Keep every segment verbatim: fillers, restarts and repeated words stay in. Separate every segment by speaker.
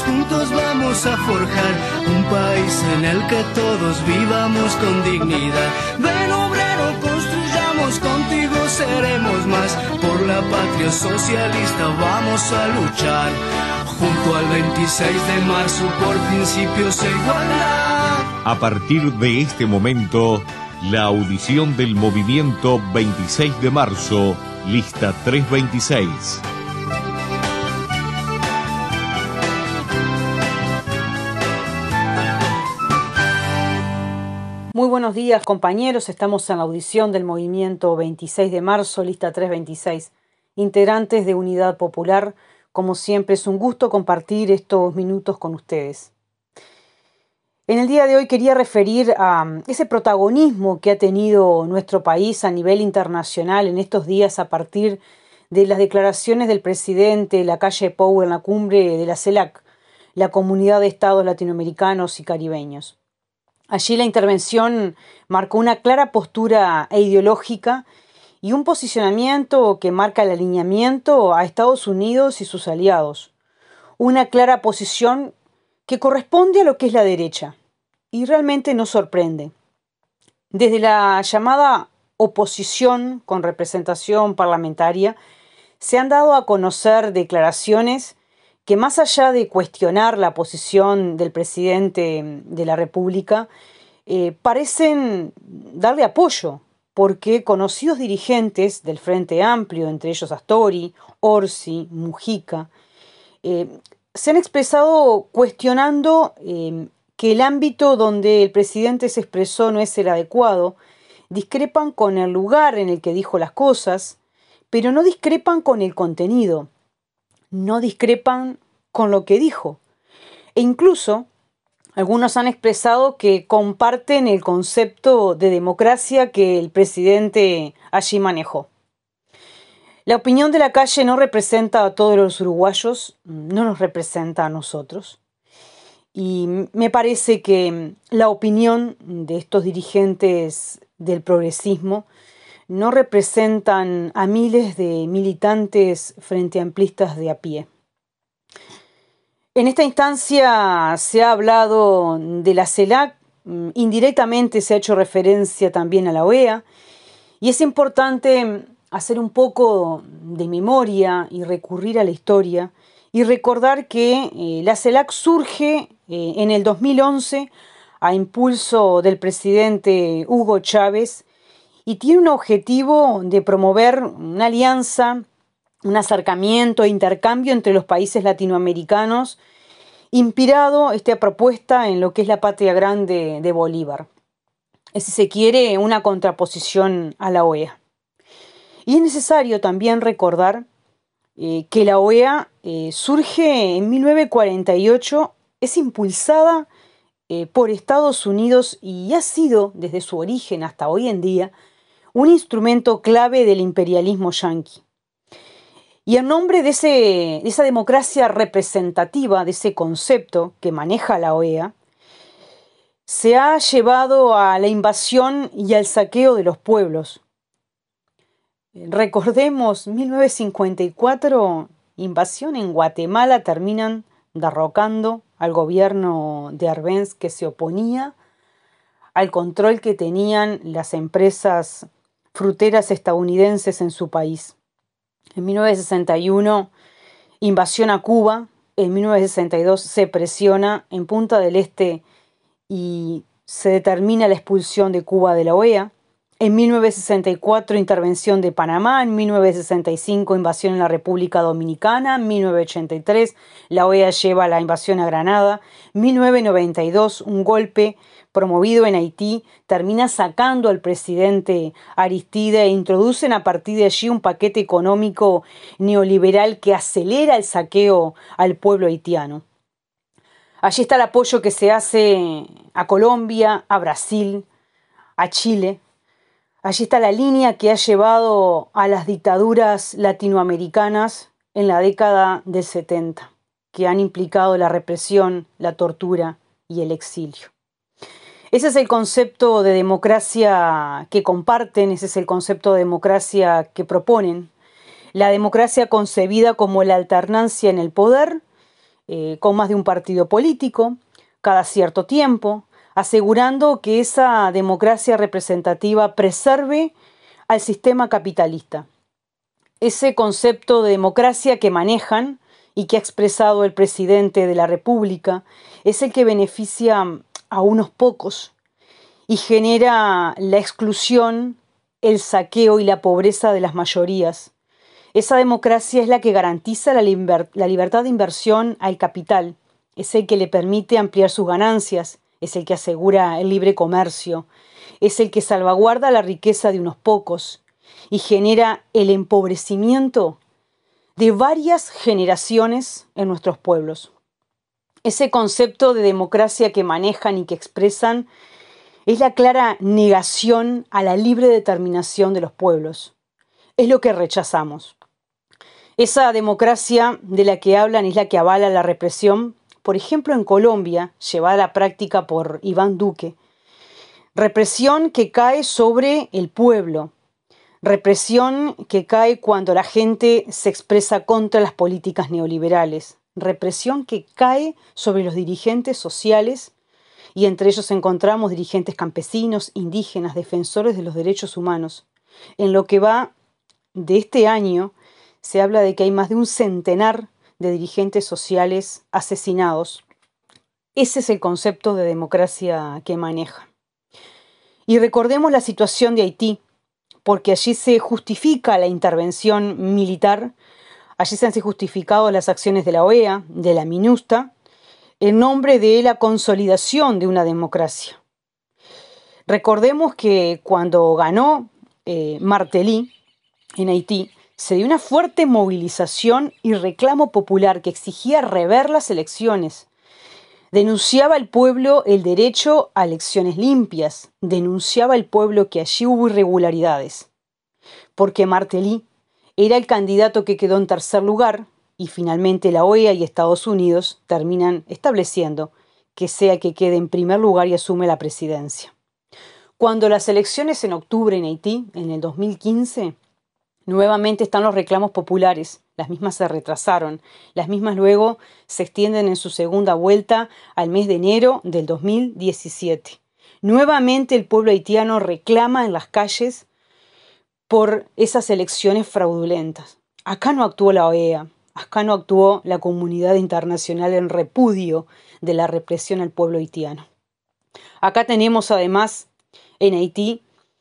Speaker 1: juntos vamos a forjar un país en el que todos vivamos con dignidad. Ven obrero, construyamos, contigo seremos más. Por la patria socialista vamos a luchar, junto al veintiséis de marzo por principios e igualdad.
Speaker 2: A partir de este momento, la audición del movimiento veintiséis de marzo, lista trescientos veintiséis.
Speaker 3: Muy buenos días, compañeros. Estamos en la audición del movimiento veintiséis de marzo, lista trescientos veintiséis. Integrantes de Unidad Popular, como siempre es un gusto compartir estos minutos con ustedes. En el día de hoy quería referir a ese protagonismo que ha tenido nuestro país a nivel internacional en estos días a partir de las declaraciones del presidente Lacalle Pou en la cumbre de la CELAC, la Comunidad de Estados Latinoamericanos y Caribeños. Allí la intervención marcó una clara postura ideológica y un posicionamiento que marca el alineamiento a Estados Unidos y sus aliados. Una clara posición que corresponde a lo que es la derecha y realmente nos sorprende. Desde la llamada oposición con representación parlamentaria se han dado a conocer declaraciones que más allá de cuestionar la posición del presidente de la República, eh, parecen darle apoyo, porque conocidos dirigentes del Frente Amplio, entre ellos Astori, Orsi, Mujica, eh, se han expresado cuestionando eh, que el ámbito donde el presidente se expresó no es el adecuado, discrepan con el lugar en el que dijo las cosas, pero no discrepan con el contenido. No discrepan con lo que dijo. E incluso algunos han expresado que comparten el concepto de democracia que el presidente allí manejó. La opinión de Lacalle no representa a todos los uruguayos, no nos representa a nosotros. Y me parece que la opinión de estos dirigentes del progresismo no representan a miles de militantes frente amplistas de a pie. En esta instancia se ha hablado de la CELAC, indirectamente se ha hecho referencia también a la O E A, y es importante hacer un poco de memoria y recurrir a la historia y recordar que eh, la CELAC surge eh, en el dos mil once a impulso del presidente Hugo Chávez y tiene un objetivo de promover una alianza, un acercamiento e intercambio entre los países latinoamericanos, inspirado esta propuesta en lo que es la patria grande de Bolívar. Es, si se quiere, una contraposición a la O E A. Y es necesario también recordar eh, que la O E A eh, surge en mil novecientos cuarenta y ocho, es impulsada eh, por Estados Unidos y ha sido, desde su origen hasta hoy en día, un instrumento clave del imperialismo yanqui. Y en nombre de, ese, de esa democracia representativa, de ese concepto que maneja la O E A, se ha llevado a la invasión y al saqueo de los pueblos. Recordemos, mil novecientos cincuenta y cuatro, invasión en Guatemala, terminan derrocando al gobierno de Arbenz que se oponía al control que tenían las empresas fruteras estadounidenses en su país. En mil novecientos sesenta y uno, invasión a Cuba. En mil novecientos sesenta y dos se presiona en Punta del Este y se determina la expulsión de Cuba de la O E A. En mil novecientos sesenta y cuatro, intervención de Panamá. En mil novecientos sesenta y cinco, invasión en la República Dominicana. En mil novecientos ochenta y tres, la O E A lleva la invasión a Granada. En mil novecientos noventa y dos, un golpe promovido en Haití termina sacando al presidente Aristide e introducen a partir de allí un paquete económico neoliberal que acelera el saqueo al pueblo haitiano. Allí está el apoyo que se hace a Colombia, a Brasil, a Chile. Allí está la línea que ha llevado a las dictaduras latinoamericanas en la década del setenta, que han implicado la represión, la tortura y el exilio. Ese es el concepto de democracia que comparten, ese es el concepto de democracia que proponen. La democracia concebida como la alternancia en el poder eh, con más de un partido político, cada cierto tiempo, asegurando que esa democracia representativa preserve al sistema capitalista. Ese concepto de democracia que manejan y que ha expresado el presidente de la República es el que beneficia a unos pocos y genera la exclusión, el saqueo y la pobreza de las mayorías. Esa democracia es la que garantiza la, liber- la libertad de inversión al capital, es el que le permite ampliar sus ganancias, es el que asegura el libre comercio, es el que salvaguarda la riqueza de unos pocos y genera el empobrecimiento de varias generaciones en nuestros pueblos. Ese concepto de democracia que manejan y que expresan es la clara negación a la libre determinación de los pueblos. Es lo que rechazamos. Esa democracia de la que hablan es la que avala la represión, por ejemplo en Colombia, llevada a la práctica por Iván Duque. Represión que cae sobre el pueblo. Represión que cae cuando la gente se expresa contra las políticas neoliberales. Represión que cae sobre los dirigentes sociales, y entre ellos encontramos dirigentes campesinos, indígenas, defensores de los derechos humanos. En lo que va de este año, se habla de que hay más de un centenar de dirigentes sociales asesinados. Ese es el concepto de democracia que maneja. Y recordemos la situación de Haití, porque allí se justifica la intervención militar, allí se han justificado las acciones de la O E A, de la MINUSTA, en nombre de la consolidación de una democracia. Recordemos que cuando ganó eh, Martelly en Haití, se dio una fuerte movilización y reclamo popular que exigía rever las elecciones. Denunciaba al pueblo el derecho a elecciones limpias, denunciaba al pueblo que allí hubo irregularidades, porque Martelly era el candidato que quedó en tercer lugar y finalmente la O E A y Estados Unidos terminan estableciendo que sea que quede en primer lugar y asume la presidencia. Cuando las elecciones en octubre en Haití, en el dos mil quince, nuevamente están los reclamos populares. Las mismas se retrasaron. Las mismas luego se extienden en su segunda vuelta al mes de enero del dos mil diecisiete. Nuevamente el pueblo haitiano reclama en las calles por esas elecciones fraudulentas. Acá no actuó la O E A. Acá no actuó la comunidad internacional en repudio de la represión al pueblo haitiano. Acá tenemos además en Haití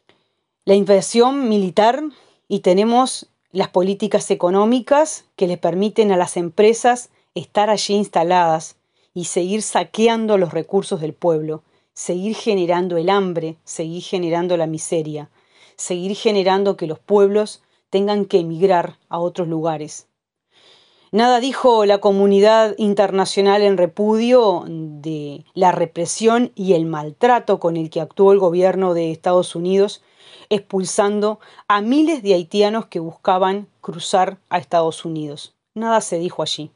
Speaker 3: la invasión militar y tenemos las políticas económicas que le permiten a las empresas estar allí instaladas y seguir saqueando los recursos del pueblo, seguir generando el hambre, seguir generando la miseria, seguir generando que los pueblos tengan que emigrar a otros lugares. Nada dijo la comunidad internacional en repudio de la represión y el maltrato con el que actuó el gobierno de Estados Unidos, expulsando a miles de haitianos que buscaban cruzar a Estados Unidos. Nada se dijo allí.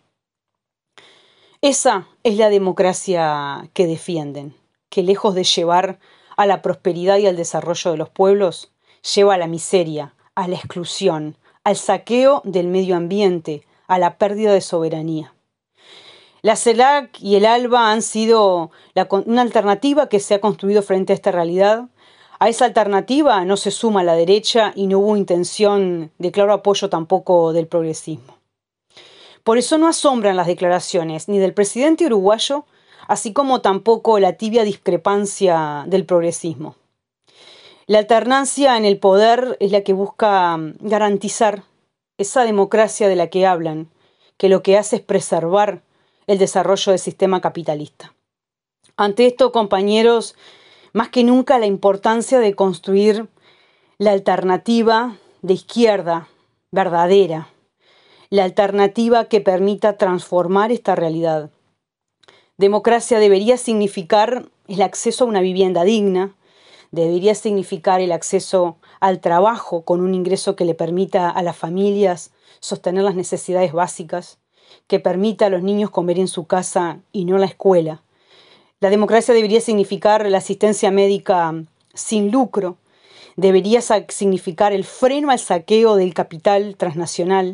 Speaker 3: Esa es la democracia que defienden, que lejos de llevar a la prosperidad y al desarrollo de los pueblos, lleva a la miseria, a la exclusión, al saqueo del medio ambiente, a la pérdida de soberanía. La CELAC y el ALBA han sido la, una alternativa que se ha construido frente a esta realidad. A esa alternativa no se suma la derecha y no hubo intención de claro apoyo tampoco del progresismo. Por eso no asombran las declaraciones ni del presidente uruguayo, así como tampoco la tibia discrepancia del progresismo. La alternancia en el poder es la que busca garantizar esa democracia de la que hablan, que lo que hace es preservar el desarrollo del sistema capitalista. Ante esto, compañeros, más que nunca la importancia de construir la alternativa de izquierda verdadera, la alternativa que permita transformar esta realidad. Democracia debería significar el acceso a una vivienda digna, debería significar el acceso al trabajo con un ingreso que le permita a las familias sostener las necesidades básicas, que permita a los niños comer en su casa y no en la escuela. La democracia debería significar la asistencia médica sin lucro, debería significar el freno al saqueo del capital transnacional,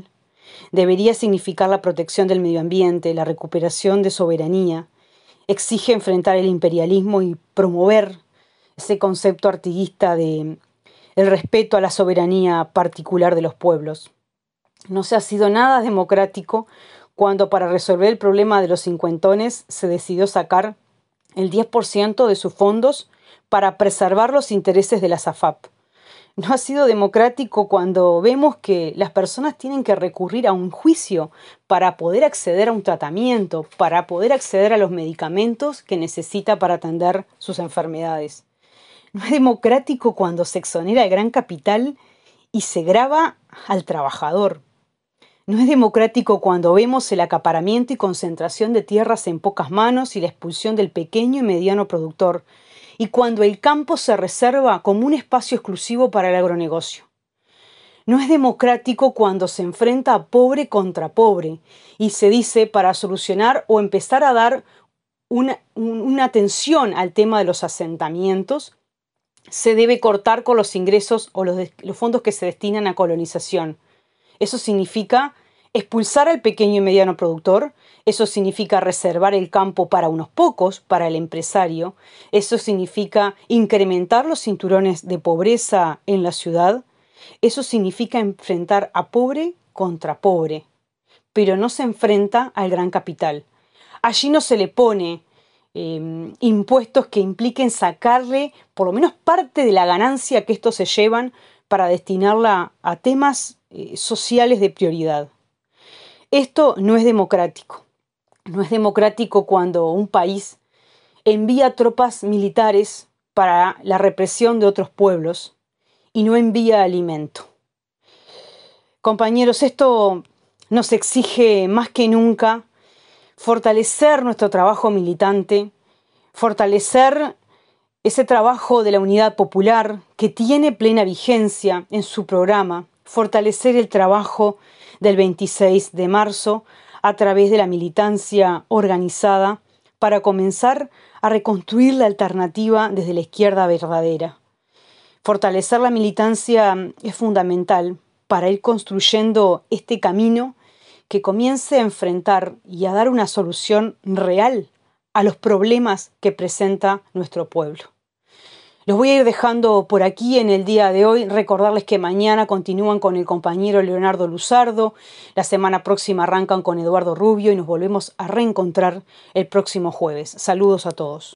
Speaker 3: Debería significar la protección del medio ambiente, la recuperación de soberanía. Exige enfrentar el imperialismo y promover ese concepto artiguista de el respeto a la soberanía particular de los pueblos. No se ha sido nada democrático cuando para resolver el problema de los cincuentones se decidió sacar el diez por ciento de sus fondos para preservar los intereses de la SAFAP. No ha sido democrático cuando vemos que las personas tienen que recurrir a un juicio para poder acceder a un tratamiento, para poder acceder a los medicamentos que necesita para atender sus enfermedades. No es democrático cuando se exonera el gran capital y se grava al trabajador. No es democrático cuando vemos el acaparamiento y concentración de tierras en pocas manos y la expulsión del pequeño y mediano productor, y cuando el campo se reserva como un espacio exclusivo para el agronegocio. No es democrático cuando se enfrenta a pobre contra pobre y se dice para solucionar o empezar a dar una, una atención al tema de los asentamientos, se debe cortar con los ingresos o los, de, los fondos que se destinan a colonización. Eso significa expulsar al pequeño y mediano productor, eso significa reservar el campo para unos pocos, para el empresario, eso significa incrementar los cinturones de pobreza en la ciudad, eso significa enfrentar a pobre contra pobre, pero no se enfrenta al gran capital. Allí no se le pone eh, impuestos que impliquen sacarle por lo menos parte de la ganancia que estos se llevan para destinarla a temas eh, sociales de prioridad. Esto no es democrático. No es democrático cuando un país envía tropas militares para la represión de otros pueblos y no envía alimento. Compañeros, esto nos exige más que nunca fortalecer nuestro trabajo militante, fortalecer ese trabajo de la Unidad Popular que tiene plena vigencia en su programa, fortalecer el trabajo del veintiséis de marzo a través de la militancia organizada para comenzar a reconstruir la alternativa desde la izquierda verdadera. Fortalecer la militancia es fundamental para ir construyendo este camino que comience a enfrentar y a dar una solución real a los problemas que presenta nuestro pueblo. Los voy a ir dejando por aquí en el día de hoy. Recordarles que mañana continúan con el compañero Leonardo Luzardo. La semana próxima arrancan con Eduardo Rubio y nos volvemos a reencontrar el próximo jueves. Saludos a todos.